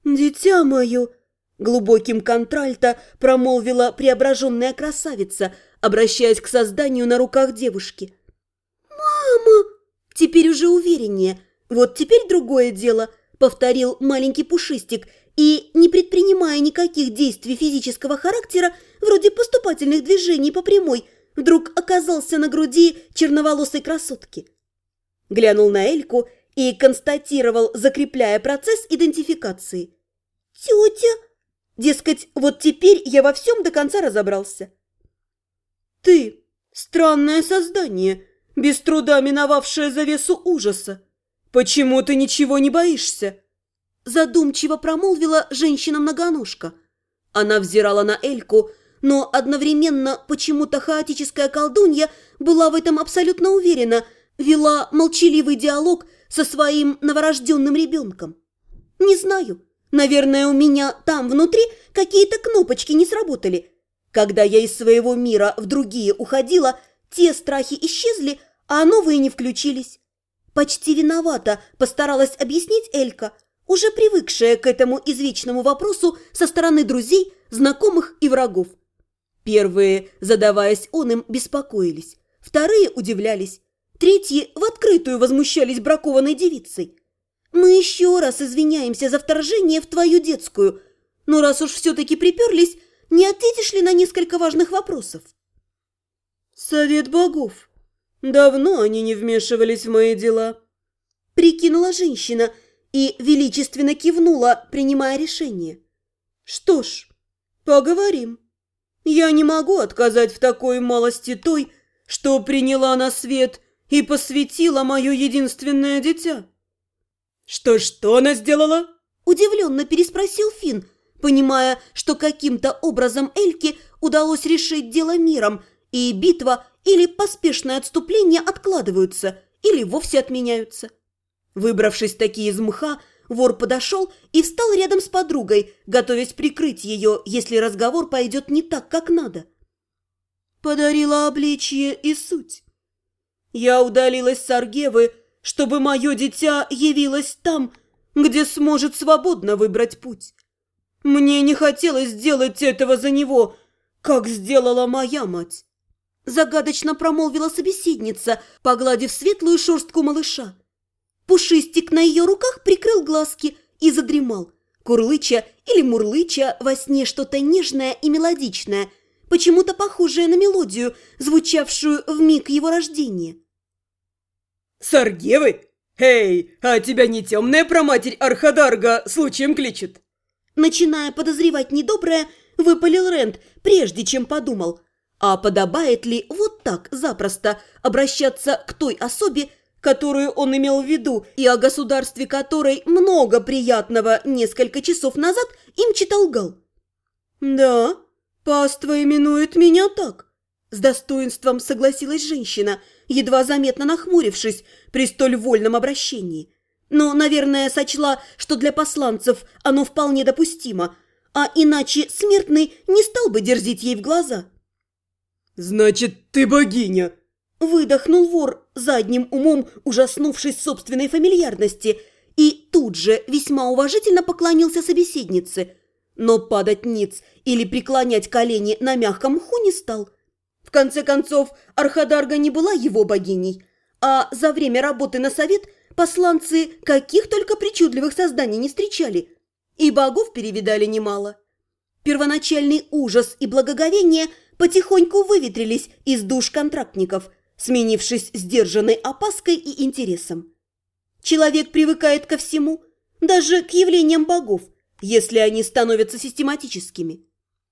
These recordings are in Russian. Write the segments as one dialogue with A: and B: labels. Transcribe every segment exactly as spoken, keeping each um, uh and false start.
A: «Дитя мое!» – глубоким контральто промолвила преображенная красавица, обращаясь к созданию на руках девушки. «Мама!» – теперь уже увереннее. «Вот теперь другое дело», – повторил маленький пушистик, и, не предпринимая никаких действий физического характера, вроде поступательных движений по прямой, вдруг оказался на груди черноволосой красотки. Глянул на Эльку и констатировал, закрепляя процесс идентификации. «Тетя!» Дескать, вот теперь я во всем до конца разобрался. «Ты – странное создание, без труда миновавшее завесу ужаса. Почему ты ничего не боишься?» Задумчиво промолвила женщина-многоножка. Она взирала на Эльку, но одновременно почему-то хаотическая колдунья была в этом абсолютно уверена, вела молчаливый диалог со своим новорожденным ребенком. «Не знаю. Наверное, у меня там внутри какие-то кнопочки не сработали. Когда я из своего мира в другие уходила, те страхи исчезли, а новые не включились. Почти виновата постаралась объяснить Элька, уже привыкшая к этому извечному вопросу со стороны друзей, знакомых и врагов. Первые, задаваясь он им, беспокоились, вторые удивлялись, третьи в открытую возмущались бракованной девицей. Мы еще раз извиняемся за вторжение в твою детскую, но раз уж все-таки приперлись, не ответишь ли на несколько важных вопросов?» «Совет богов. Давно они не вмешивались в мои дела», — прикинула женщина и величественно кивнула, принимая решение. «Что ж, поговорим. Я не могу отказать в такой малости той, что приняла на свет и посвятила мое единственное дитя». «Что-что она сделала?» – удивленно переспросил Финн, понимая, что каким-то образом Эльке удалось решить дело миром, и битва или поспешное отступление откладываются, или вовсе отменяются. Выбравшись таки из мха, вор подошел и встал рядом с подругой, готовясь прикрыть ее, если разговор пойдет не так, как надо. Подарила обличье и суть. Я удалилась с Аргевы, чтобы мое дитя явилось там, где сможет свободно выбрать путь. Мне не хотелось сделать этого за него, как сделала моя мать. Загадочно промолвила собеседница, погладив светлую шерстку малыша. Пушистик на ее руках прикрыл глазки и задремал, курлыча или мурлыча во сне что-то нежное и мелодичное, почему-то похожее на мелодию, звучавшую в миг его рождения.
B: «Саргевы? Эй, а тебя не темная проматерь Архадарга случаем кличет?»
A: Начиная подозревать недоброе, выпалил Рент, прежде чем подумал, а подобает ли вот так запросто обращаться к той особе, которую он имел в виду, и о государстве которой много приятного несколько часов назад им читал Гал. «Да, паства именует меня так», – с достоинством согласилась женщина, едва заметно нахмурившись при столь вольном обращении. Но, наверное, сочла, что для посланцев оно вполне допустимо, а иначе смертный не стал бы дерзить ей в глаза.
B: «Значит, ты богиня!» – выдохнул вор, задним умом ужаснувшись собственной фамильярности, и тут же весьма уважительно поклонился собеседнице, но падать ниц или преклонять колени на мягком мху не стал. В конце концов, Архадарга не была его богиней, а за время работы на совет посланцы каких только причудливых созданий не встречали, и богов перевидали немало. Первоначальный ужас и благоговение потихоньку выветрились из душ контрактников, сменившись сдержанной опаской и интересом. Человек привыкает ко всему, даже к явлениям богов, если они становятся систематическими.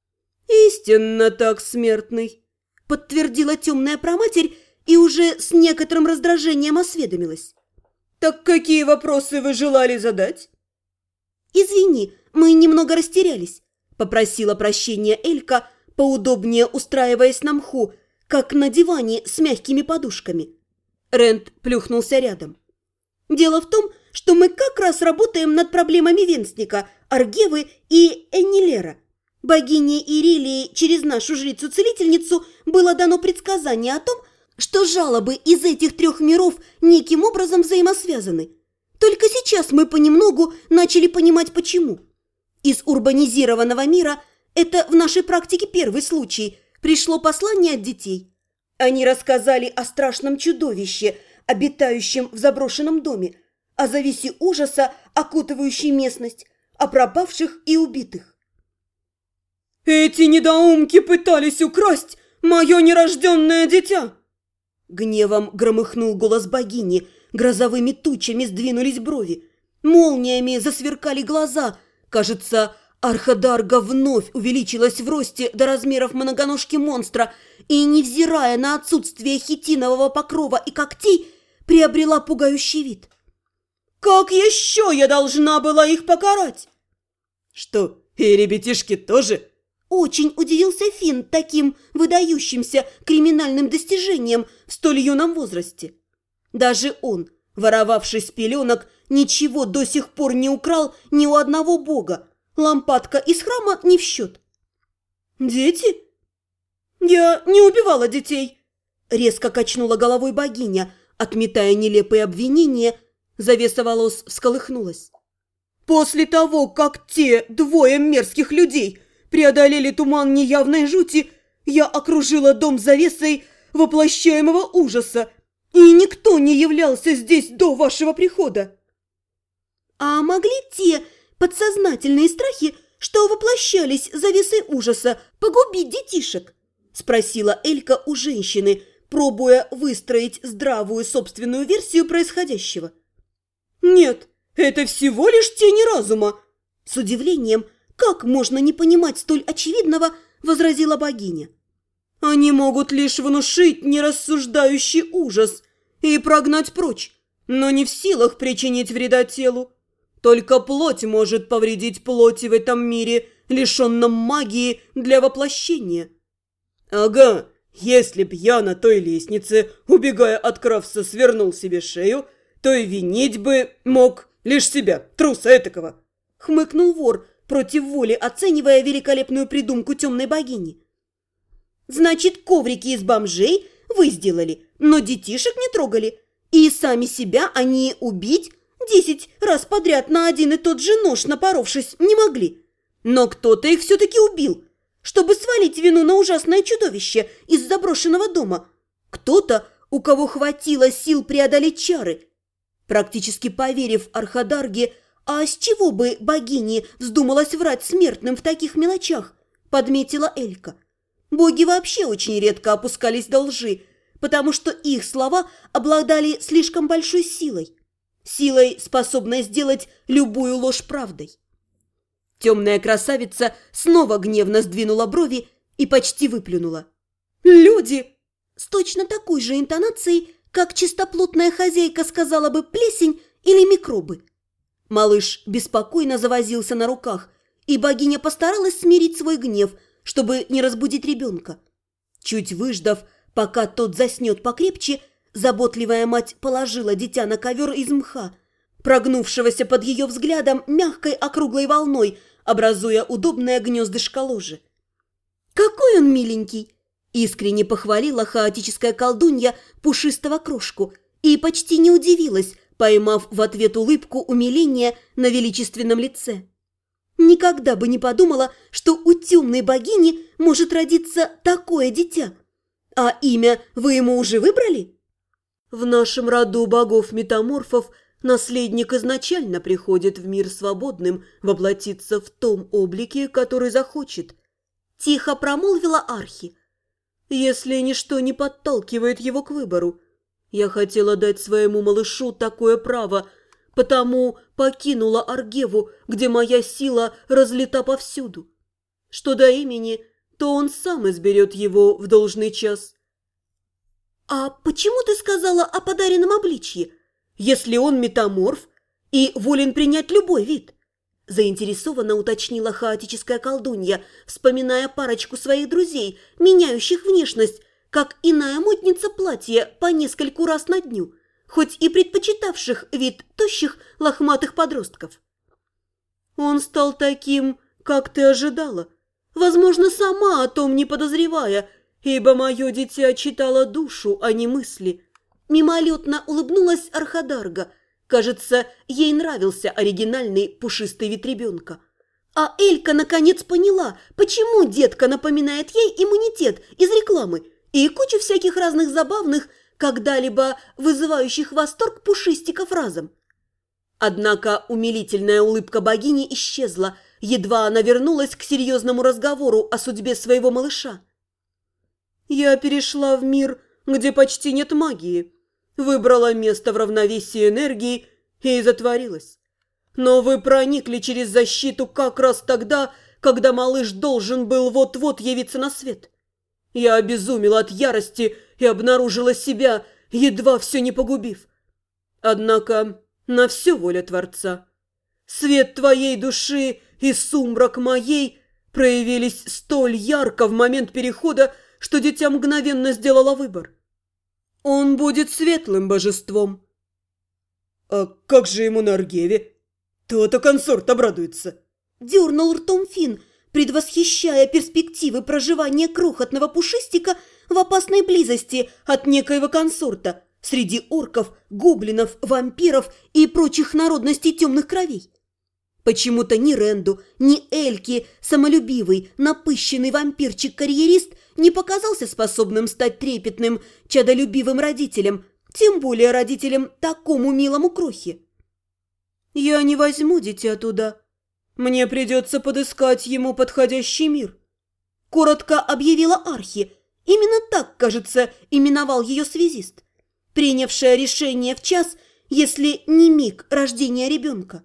B: «Истинно так, смертный», – подтвердила темная проматерь и уже с некоторым раздражением осведомилась. «Так какие вопросы вы желали задать?» «Извини, мы немного растерялись», – попросила прощения Элька, поудобнее устраиваясь на мху, как на диване с мягкими подушками. Рент плюхнулся рядом. «Дело в том, что мы как раз работаем над проблемами Венсника, Аргевы и Эннилера. Богине Ирилии через нашу жрицу-целительницу было дано предсказание о том, что жалобы из этих трех миров неким образом взаимосвязаны. Только сейчас мы понемногу начали понимать, почему.
A: из урбанизированного мира это в нашей практике первый случай. Пришло послание от детей. Они рассказали о страшном чудовище, обитающем в заброшенном доме, о завесе ужаса, окутывающей местность, о пропавших и убитых.
B: «Эти недоумки пытались украсть мое нерожденное дитя!»
A: Гневом громыхнул голос богини, грозовыми тучами сдвинулись брови, молниями засверкали глаза. Кажется, Архадарга вновь увеличилась в росте до размеров многоножки монстра и, невзирая на отсутствие хитинового покрова и когтей, приобрела пугающий вид.
B: «Как еще я должна была их покарать?» «Что, и ребятишки тоже?»
A: Очень удивился Финн таким выдающимся криминальным достижением в столь юном возрасте. Даже он, воровавший с пеленок, ничего до сих пор не украл ни у одного бога. Лампадка из храма не в счет.
B: «Дети? Я не убивала детей!»
A: Резко качнула головой богиня, отметая нелепые обвинения. Завеса волос всколыхнулась.
B: «После того, как те двое мерзких людей преодолели туман неявной жути, я окружила дом завесой воплощаемого ужаса, и никто не являлся здесь до вашего прихода».
A: «А могли те подсознательные страхи, что воплощались завесой ужаса, погубить детишек?» – спросила Элька у женщины, пробуя выстроить здравую собственную версию происходящего.
B: «Нет, это всего лишь тени разума!»
A: С удивлением, как можно не понимать столь очевидного, возразила богиня.
B: «Они могут лишь внушить нерассуждающий ужас и прогнать прочь, но не в силах причинить вреда телу. Только плоть может повредить плоти в этом мире, лишенном магии для воплощения». «Ага, если б я на той лестнице, убегая от Крафса, свернул себе шею, то и винить бы мог лишь себя, труса этакого», —
A: хмыкнул вор, против воли оценивая великолепную придумку темной богини. «Значит, коврики из бомжей вы сделали, но детишек не трогали, и сами себя они убить десять раз подряд на один и тот же нож напоровшись не могли. Но кто-то их все-таки убил, чтобы свалить вину на ужасное чудовище из заброшенного дома. Кто-то, у кого хватило сил преодолеть чары». Практически поверив Архадарге, а с чего бы богине вздумалась врать смертным в таких мелочах, подметила Элька. Боги вообще очень редко опускались до лжи, потому что их слова обладали слишком большой силой. Силой, способной сделать любую ложь правдой. Темная красавица снова гневно сдвинула брови и почти выплюнула.
B: «Люди!»
A: С точно такой же интонацией, как чистоплотная хозяйка сказала бы плесень или микробы. Малыш беспокойно завозился на руках, и богиня постаралась смирить свой гнев, чтобы не разбудить ребенка. Чуть выждав, пока тот заснет покрепче, заботливая мать положила дитя на ковер из мха, прогнувшегося под ее взглядом мягкой округлой волной, образуя удобное гнездышко ложи. «Какой он миленький!» – искренне похвалила хаотическая колдунья пушистого крошку и почти не удивилась, поймав в ответ улыбку умиления на величественном лице. Никогда бы не подумала, что у темной богини может родиться такое дитя. А имя вы ему уже выбрали?
B: В нашем роду богов-метаморфов наследник изначально приходит в мир свободным воплотиться в том облике, который захочет.
A: Тихо промолвила Архи.
B: Если ничто не подталкивает его к выбору. Я хотела дать своему малышу такое право, потому покинула Аргеву, где моя сила разлита повсюду. Что до имени, то он сам изберет его в должный час».
A: «А почему ты сказала о подаренном обличье, если он метаморф и волен принять любой вид?» Заинтересованно уточнила хаотическая колдунья, вспоминая парочку своих друзей, меняющих внешность, как иная модница платья по нескольку раз на дню, хоть и предпочитавших вид тощих лохматых подростков.
B: «Он стал таким, как ты ожидала, возможно, сама о том не подозревая, ибо мое дитя читало душу, а не мысли».
A: Мимолетно улыбнулась Архадарга. Кажется, ей нравился оригинальный пушистый вид ребенка. А Элька наконец поняла, почему детка напоминает ей иммунитет из рекламы и кучу всяких разных забавных, когда-либо вызывающих восторг пушистиков разом. Однако умилительная улыбка богини исчезла, едва она вернулась к серьезному разговору о судьбе своего малыша.
B: «Я перешла в мир, где почти нет магии, выбрала место в равновесии энергии и затворилась. Но вы проникли через защиту как раз тогда, когда малыш должен был вот-вот явиться на свет. Я обезумела от ярости и обнаружила себя, едва все не погубив. Однако на все воля Творца. Свет твоей души и сумрак моей проявились столь ярко в момент перехода, что дитя мгновенно сделало выбор. Он будет светлым божеством». «А как же ему на Аргеве? То-то консорт обрадуется».
A: Дернул ртом Финн, предвосхищая перспективы проживания крохотного пушистика в опасной близости от некоего консорта среди орков, гоблинов, вампиров и прочих народностей темных кровей. Почему-то ни Ренду, ни Эльки, самолюбивый, напыщенный вампирчик-карьерист, не показался способным стать трепетным, чадолюбивым родителем, тем более родителем такому милому крохе.
B: «Я не возьму дитя туда. Мне придется подыскать ему подходящий мир»,
A: – коротко объявила Архи. Именно так, кажется, именовал ее связист, принявшая решение в час, если не миг рождения ребенка.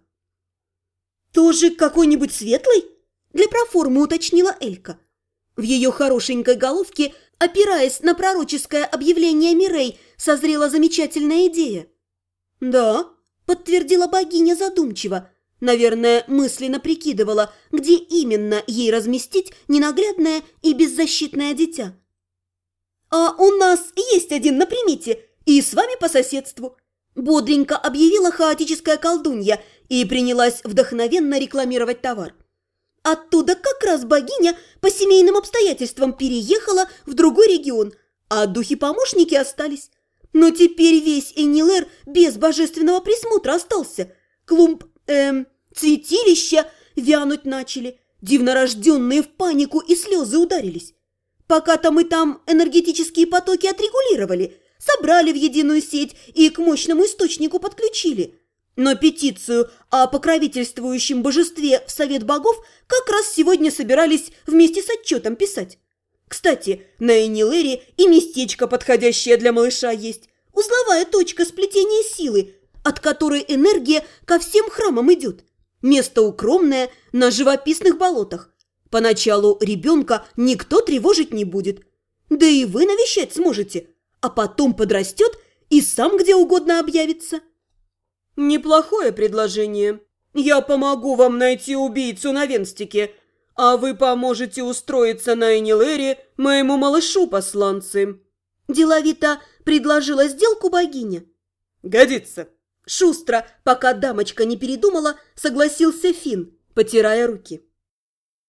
A: «Тоже какой-нибудь светлый?» – для проформы уточнила Элька. В ее хорошенькой головке, опираясь на пророческое объявление Мирей, созрела замечательная идея. «Да», – подтвердила богиня задумчиво, наверное, мысленно прикидывала, где именно ей разместить ненаглядное и беззащитное дитя. «А у нас есть один на примете, и с вами по соседству», – бодренько объявила хаотическая колдунья и принялась вдохновенно рекламировать товар. Оттуда как раз богиня по семейным обстоятельствам переехала в другой регион, а духи-помощники остались. Но теперь весь Энилэр без божественного присмотра остался. Клумб, эм, цветилища вянуть начали, дивнорожденные в панику и слезы ударились. Пока там и там энергетические потоки отрегулировали, собрали в единую сеть и к мощному источнику подключили. Но петицию о покровительствующем божестве в Совет богов как раз сегодня собирались вместе с отчетом писать. Кстати, на Энилэре и местечко, подходящее для малыша, есть. Узловая точка сплетения силы, от которой энергия ко всем храмам идет. Место укромное на живописных болотах. Поначалу ребенка никто тревожить не будет. Да и вы навещать сможете. А потом подрастет и сам где угодно объявится.
B: «Неплохое предложение. Я помогу вам найти убийцу на Венстике, а вы поможете устроиться на Энилэре моему малышу-посланцы».
A: Деловито предложила сделку богиня.
B: «Годится».
A: Шустро, пока дамочка не передумала, согласился Финн, потирая руки.